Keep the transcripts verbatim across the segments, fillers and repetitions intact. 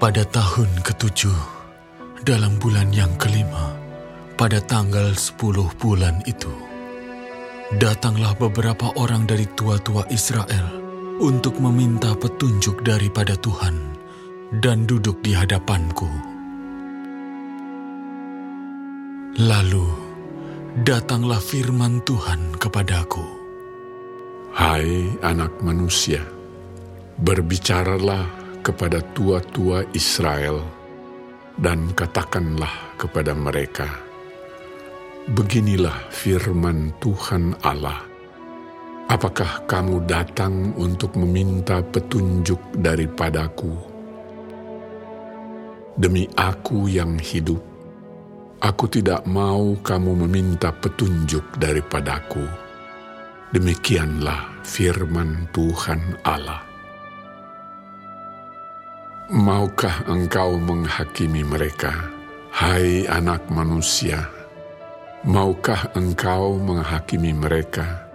Pada tahun ketujuh, dalam bulan yang kelima, pada tanggal sepuluh bulan itu, datanglah beberapa orang dari tua-tua Israel untuk meminta petunjuk daripada Tuhan dan duduk di hadapanku. Lalu, datanglah firman Tuhan kepadaku. Hai anak manusia, berbicaralah kepada tua-tua Israel dan katakanlah kepada mereka, beginilah firman Tuhan Allah. Apakah kamu datang untuk meminta petunjuk daripadaku? Demi aku yang hidup, aku tidak mau kamu meminta petunjuk daripadaku. Demikianlah firman Tuhan Allah. Maukah engkau menghakimi mereka, hai anak manusia? Maukah engkau menghakimi mereka?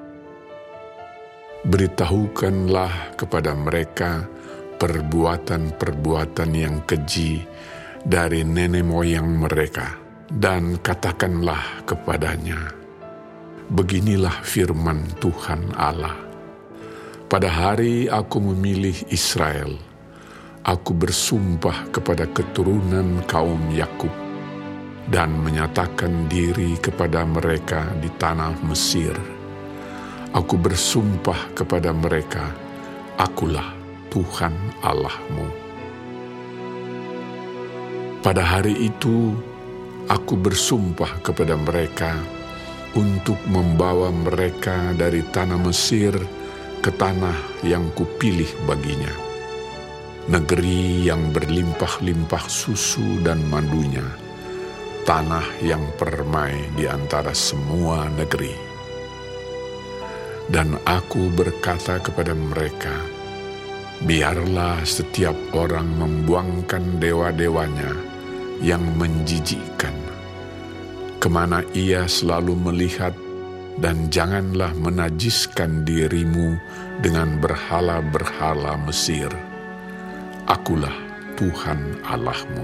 Beritahukanlah kepada mereka perbuatan-perbuatan yang keji dari nenek moyang mereka, dan katakanlah kepadanya, beginilah firman Tuhan Allah. Pada hari aku memilih Israel, aku bersumpah kepada keturunan kaum Yakub dan menyatakan diri kepada mereka di tanah Mesir. Aku bersumpah kepada mereka, akulah Tuhan Allahmu. Pada hari itu, aku bersumpah kepada mereka untuk membawa mereka dari tanah Mesir ke tanah yang kupilih baginya, negeri yang berlimpah-limpah susu dan madunya, tanah yang permai di antara semua negeri. Dan aku berkata kepada mereka, biarlah setiap orang membuangkan dewa-dewanya yang menjijikkan, kemana ia selalu melihat, dan janganlah menajiskan dirimu dengan berhala-berhala Mesir. Akulah Tuhan Allahmu.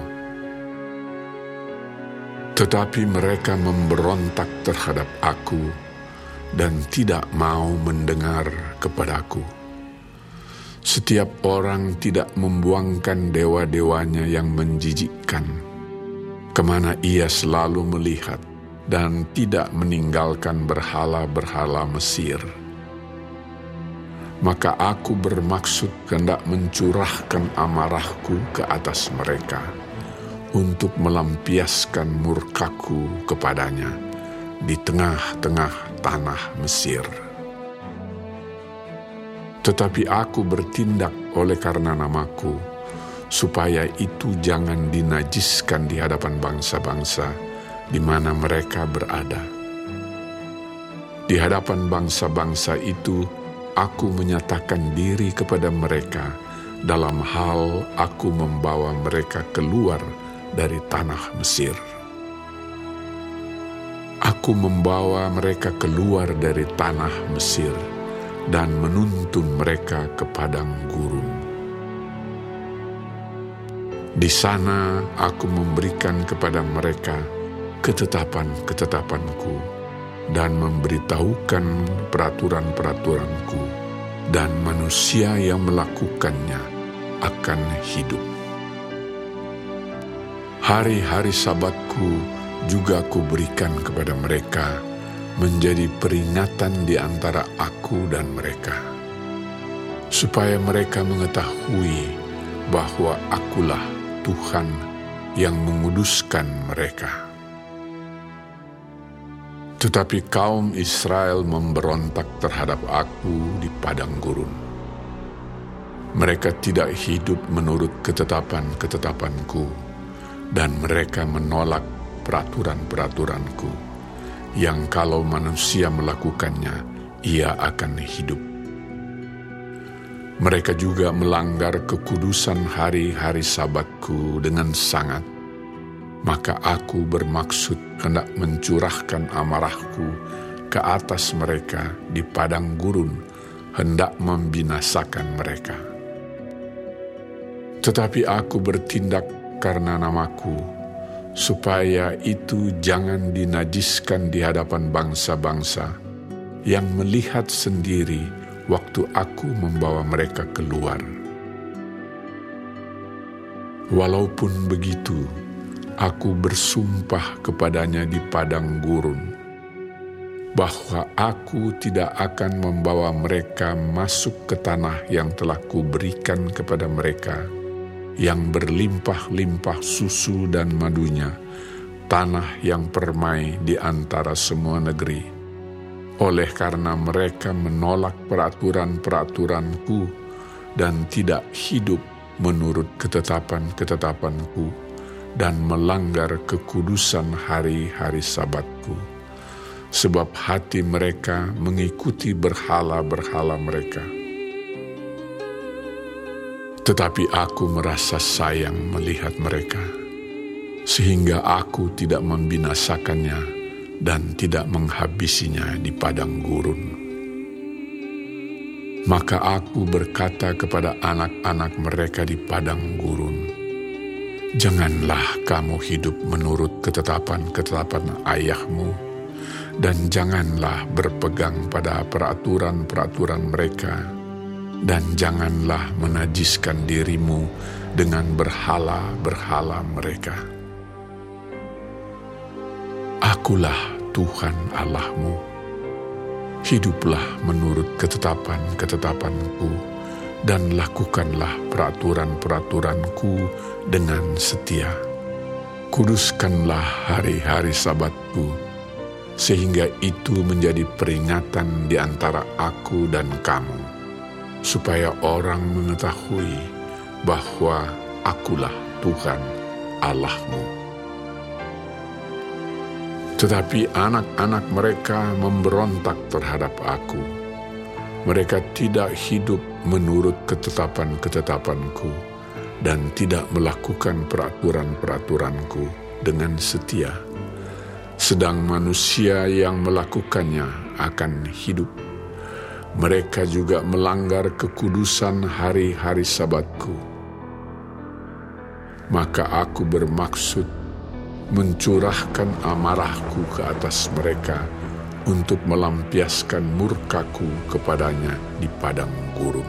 Tetapi mereka memberontak terhadap aku dan tidak mau mendengar kepadaku. Setiap orang tidak membuangkan dewa-dewanya yang menjijikkan, kemana ia selalu melihat, dan tidak meninggalkan berhala-berhala Mesir. Maka aku bermaksud hendak mencurahkan amarahku ke atas mereka untuk melampiaskan murkaku kepadanya di tengah-tengah tanah Mesir. Tetapi aku bertindak oleh karena namaku, supaya itu jangan dinajiskan di hadapan bangsa-bangsa di mana mereka berada. Di hadapan bangsa-bangsa itu, aku menyatakan diri kepada mereka dalam hal aku membawa mereka keluar dari tanah Mesir. Aku membawa mereka keluar dari tanah Mesir dan menuntun mereka ke padang gurun. Di sana aku memberikan kepada mereka ketetapan-ketetapanku dan memberitahukan peraturan-peraturanku, dan manusia yang melakukannya akan hidup. Hari-hari Sabatku juga kuberikan kepada mereka menjadi peringatan di antara aku dan mereka, supaya mereka mengetahui bahwa akulah Tuhan yang menguduskan mereka. Tetapi kaum Israel memberontak terhadap aku di padang gurun. Mereka tidak hidup menurut ketetapan-ketetapanku, dan mereka menolak peraturan-peraturanku, yang kalau manusia melakukannya, ia akan hidup. Mereka juga melanggar kekudusan hari-hari Sabatku dengan sangat. Maka aku bermaksud hendak mencurahkan amarahku ke atas mereka di padang gurun, hendak membinasakan mereka. Tetapi aku bertindak karena namaku, supaya itu jangan dinajiskan di hadapan bangsa-bangsa yang melihat sendiri waktu aku membawa mereka keluar. Walaupun begitu, aku bersumpah kepadanya di padang gurun, bahwa aku tidak akan membawa mereka masuk ke tanah yang telah kuberikan kepada mereka, yang berlimpah-limpah susu dan madunya, tanah yang permai di antara semua negeri. Oleh karena mereka menolak peraturan-peraturanku dan tidak hidup menurut ketetapan-ketetapanku dan melanggar kekudusan hari-hari Sabatku. Sebab hati mereka mengikuti berhala-berhala mereka. Tetapi aku merasa sayang melihat mereka, sehingga aku tidak membinasakannya dan tidak menghabisinya di padang gurun. Maka aku berkata kepada anak-anak mereka di padang gurun, janganlah kamu hidup menurut ketetapan-ketetapan ayahmu, dan janganlah berpegang pada peraturan-peraturan mereka, dan janganlah menajiskan dirimu dengan berhala-berhala mereka. Akulah Tuhan Allahmu. Hiduplah menurut ketetapan-ketetapanku, dan lakukanlah peraturan-peraturanku dengan setia. Kuduskanlah hari-hari Sabatku, sehingga itu menjadi peringatan di antara aku dan kamu, supaya orang mengetahui bahwa akulah Tuhan Allahmu. Tetapi anak-anak mereka memberontak terhadap aku. Mereka tidak hidup menurut ketetapan-ketetapanku dan tidak melakukan peraturan-peraturanku dengan setia. Sedang manusia yang melakukannya akan hidup. Mereka juga melanggar kekudusan hari-hari Sabatku. Maka aku bermaksud mencurahkan amarahku ke atas mereka untuk melampiaskan murkaku kepadanya di padang gurun.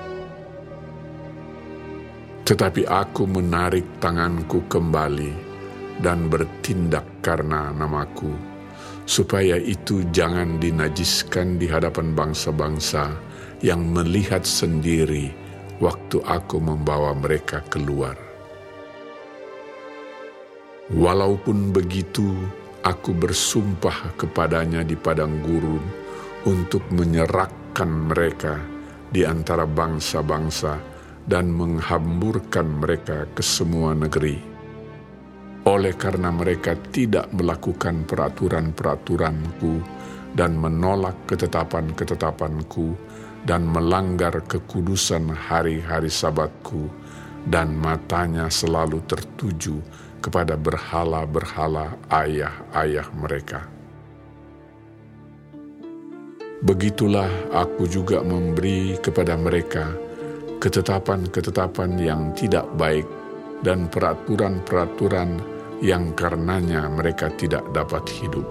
Tetapi aku menarik tanganku kembali dan bertindak karena namaku, supaya itu jangan dinajiskan di hadapan bangsa-bangsa yang melihat sendiri waktu aku membawa mereka keluar. Walaupun begitu, aku bersumpah kepadanya di padang gurun untuk menyerahkan mereka di antara bangsa-bangsa dan menghamburkan mereka ke semua negeri. Oleh karena mereka tidak melakukan peraturan-peraturanku dan menolak ketetapan-ketetapanku dan melanggar kekudusan hari-hari Sabatku, dan matanya selalu tertuju kepada berhala-berhala ayah-ayah mereka. Begitulah aku juga memberi kepada mereka ketetapan-ketetapan yang tidak baik dan peraturan-peraturan yang karenanya mereka tidak dapat hidup.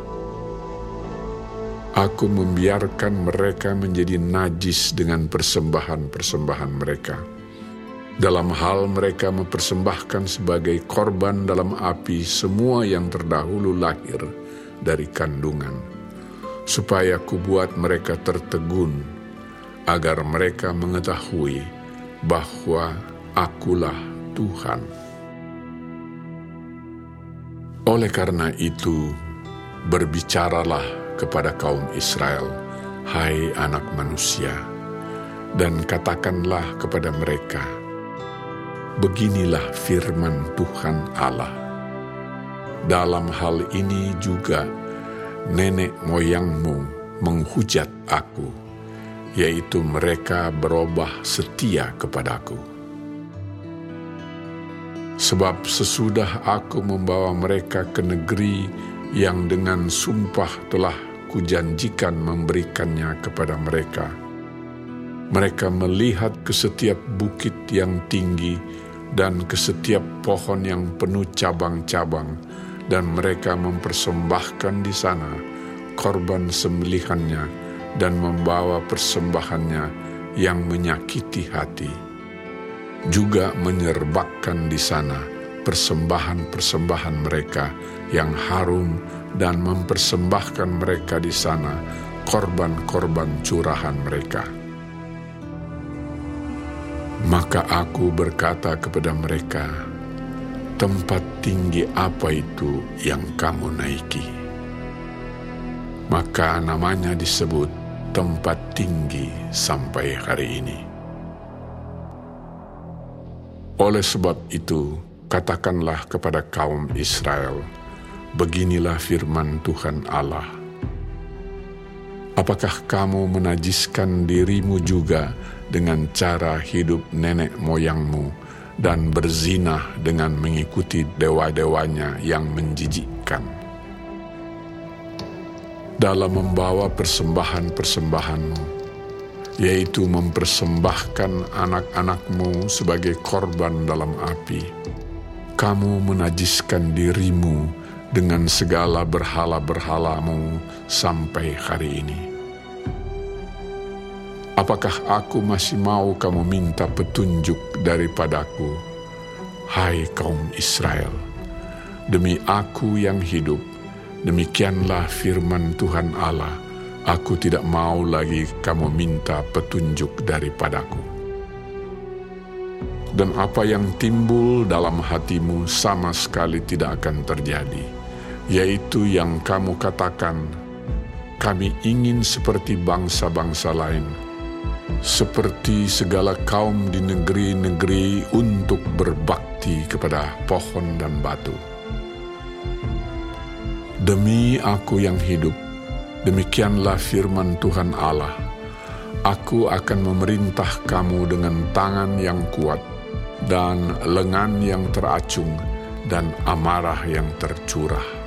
Aku membiarkan mereka menjadi najis dengan persembahan-persembahan mereka. Dalam hal mereka mempersembahkan sebagai korban dalam api semua yang terdahulu lahir dari kandungan, supaya kubuat mereka tertegun, agar mereka mengetahui bahwa akulah Tuhan. Oleh karena itu, berbicaralah kepada kaum Israel, hai anak manusia, dan katakanlah kepada mereka, beginilah firman Tuhan Allah. Dalam hal ini juga nenek moyangmu menghujat aku, yaitu mereka berubah setia kepadaku. Sebab sesudah aku membawa mereka ke negeri yang dengan sumpah telah kujanjikan memberikannya kepada mereka, Mereka melihat ke setiap bukit yang tinggi dan ke setiap pohon yang penuh cabang-cabang, dan mereka mempersembahkan di sana korban sembelihannya dan membawa persembahannya yang menyakiti hati. Juga menyerbakkan di sana persembahan-persembahan mereka yang harum dan mempersembahkan mereka di sana korban-korban curahan mereka. Maka aku berkata kepada mereka, tempat tinggi apa itu yang kamu naiki? Maka namanya disebut tempat tinggi sampai hari ini. Oleh sebab itu, katakanlah kepada kaum Israel, beginilah firman Tuhan Allah. Apakah kamu menajiskan dirimu juga dengan cara hidup nenek moyangmu dan berzina dengan mengikuti dewa-dewanya yang menjijikkan? Dalam membawa persembahan-persembahanmu, yaitu mempersembahkan anak-anakmu sebagai korban dalam api, kamu menajiskan dirimu dengan segala berhala-berhalamu sampai hari ini. Apakah aku masih mau kamu minta petunjuk daripadaku, hai kaum Israel? Demi aku yang hidup, demikianlah firman Tuhan Allah, aku tidak mau lagi kamu minta petunjuk daripadaku. Dan apa yang timbul dalam hatimu sama sekali tidak akan terjadi, yaitu yang kamu katakan, kami ingin seperti bangsa-bangsa lain, seperti segala kaum di negeri-negeri untuk berbakti kepada pohon dan batu. Demi aku yang hidup, demikianlah firman Tuhan Allah, aku akan memerintah kamu dengan tangan yang kuat, dan lengan yang teracung, dan amarah yang tercurah.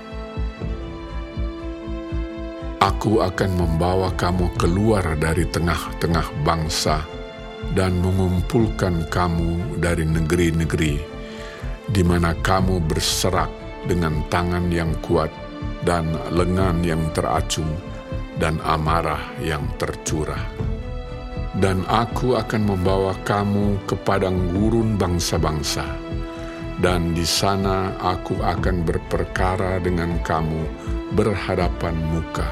Aku akan membawa kamu keluar dari tengah-tengah bangsa dan mengumpulkan kamu dari negeri-negeri, di mana kamu berserak dengan tangan yang kuat dan lengan yang teracung dan amarah yang tercurah. Dan aku akan membawa kamu ke padang gurun bangsa-bangsa, dan di sana aku akan berperkara dengan kamu berhadapan muka.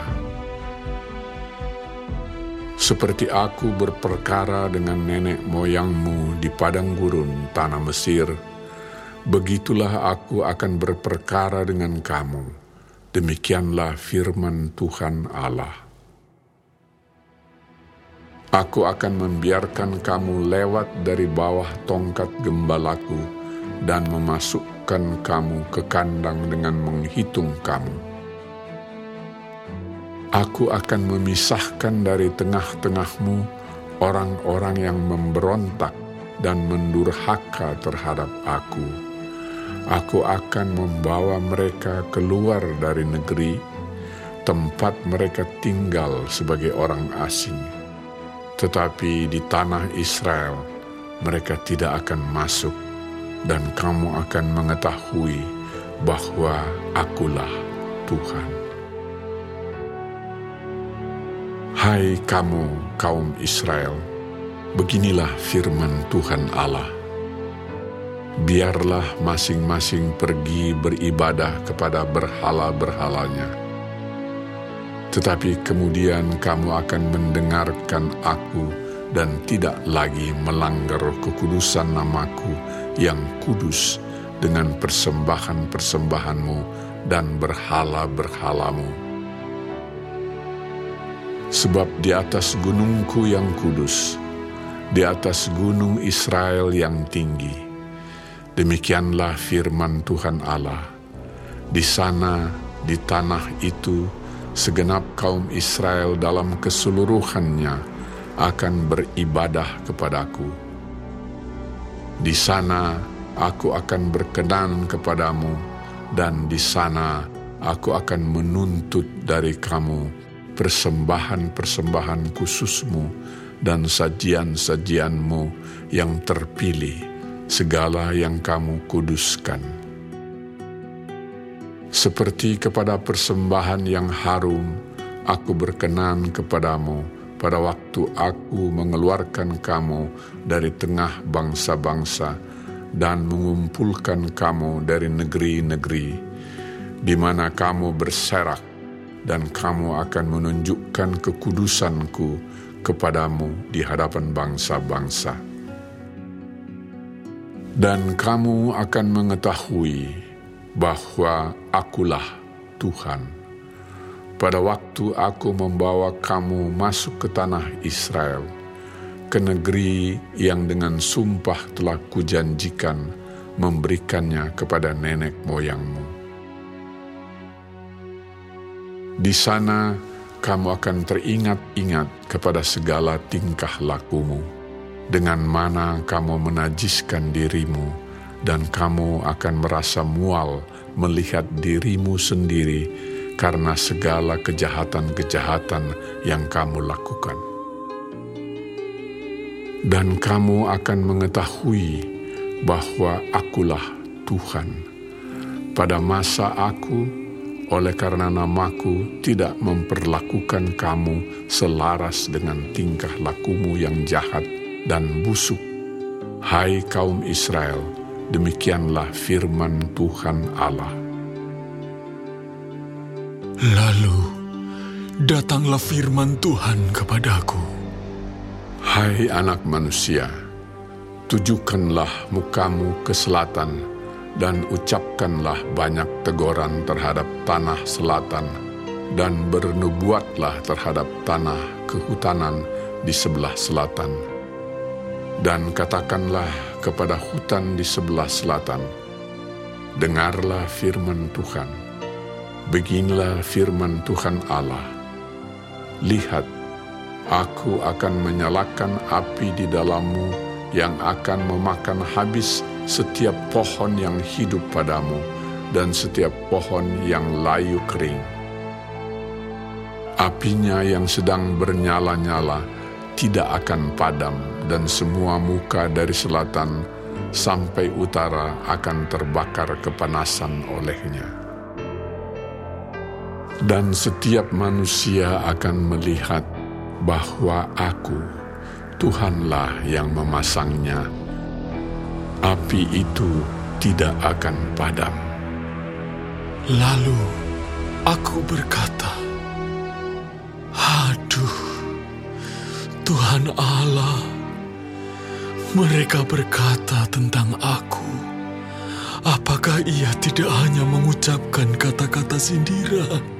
Seperti aku berperkara dengan nenek moyangmu di padang gurun tanah Mesir, begitulah aku akan berperkara dengan kamu. Demikianlah firman Tuhan Allah. Aku akan membiarkan kamu lewat dari bawah tongkat gembalaku dan memasukkan kamu ke kandang dengan menghitung kamu. Aku akan memisahkan dari tengah-tengahmu orang-orang yang memberontak dan mendurhaka terhadap aku. Aku akan membawa mereka keluar dari negeri, tempat mereka tinggal sebagai orang asing. Tetapi di tanah Israel mereka tidak akan masuk, dan kamu akan mengetahui bahwa akulah Tuhan. Hai kamu, kaum Israel, beginilah firman Tuhan Allah. Biarlah masing-masing pergi beribadah kepada berhala-berhalanya. Tetapi kemudian kamu akan mendengarkan aku dan tidak lagi melanggar kekudusan namaku yang kudus dengan persembahan-persembahanmu dan berhala-berhalamu. Sebab di atas gunungku yang kudus, di atas gunung Israel yang tinggi, demikianlah firman Tuhan Allah, di sana, di tanah itu, segenap kaum Israel dalam keseluruhannya akan beribadah kepadaku. Di sana aku akan berkenan kepadamu, dan di sana aku akan menuntut dari kamu persembahan-persembahan khususmu dan sajian-sajianmu yang terpilih, segala yang kamu kuduskan. Seperti kepada persembahan yang harum, aku berkenan kepadamu pada waktu aku mengeluarkan kamu dari tengah bangsa-bangsa dan mengumpulkan kamu dari negeri-negeri, di mana kamu berserak, dan kamu akan menunjukkan kekudusanku kepadamu di hadapan bangsa-bangsa. Dan kamu akan mengetahui bahwa akulah Tuhan, pada waktu aku membawa kamu masuk ke tanah Israel, ke negeri yang dengan sumpah telah kujanjikan memberikannya kepada nenek moyangmu. Di sana kamu akan teringat-ingat kepada segala tingkah lakumu, dengan mana kamu menajiskan dirimu, dan kamu akan merasa mual melihat dirimu sendiri karena segala kejahatan-kejahatan yang kamu lakukan. Dan kamu akan mengetahui bahwa akulah Tuhan, pada masa aku, oleh karena namaku tidak memperlakukan kamu selaras dengan tingkah lakumu yang jahat dan busuk. Hai kaum Israel, demikianlah firman Tuhan Allah. Lalu datanglah firman Tuhan kepadaku. Hai anak manusia, tujukanlah mukamu ke selatan, dan ucapkanlah banyak teguran terhadap tanah selatan, dan bernubuatlah terhadap tanah kehutanan di sebelah selatan. Dan katakanlah kepada hutan di sebelah selatan, dengarlah firman Tuhan. Beginilah firman Tuhan Allah. Lihat, aku akan menyalakan api di dalammu yang akan memakan habis setiap pohon yang hidup padamu dan setiap pohon yang layu kering. Apinya yang sedang bernyala-nyala tidak akan padam, dan semua muka dari selatan sampai utara akan terbakar kepanasan olehnya. Dan setiap manusia akan melihat bahwa aku, Tuhanlah yang memasangnya. Api itu tidak akan padam. Lalu aku berkata, aduh, Tuhan Allah, mereka berkata tentang aku, apakah ia tidak hanya mengucapkan kata-kata sindiran?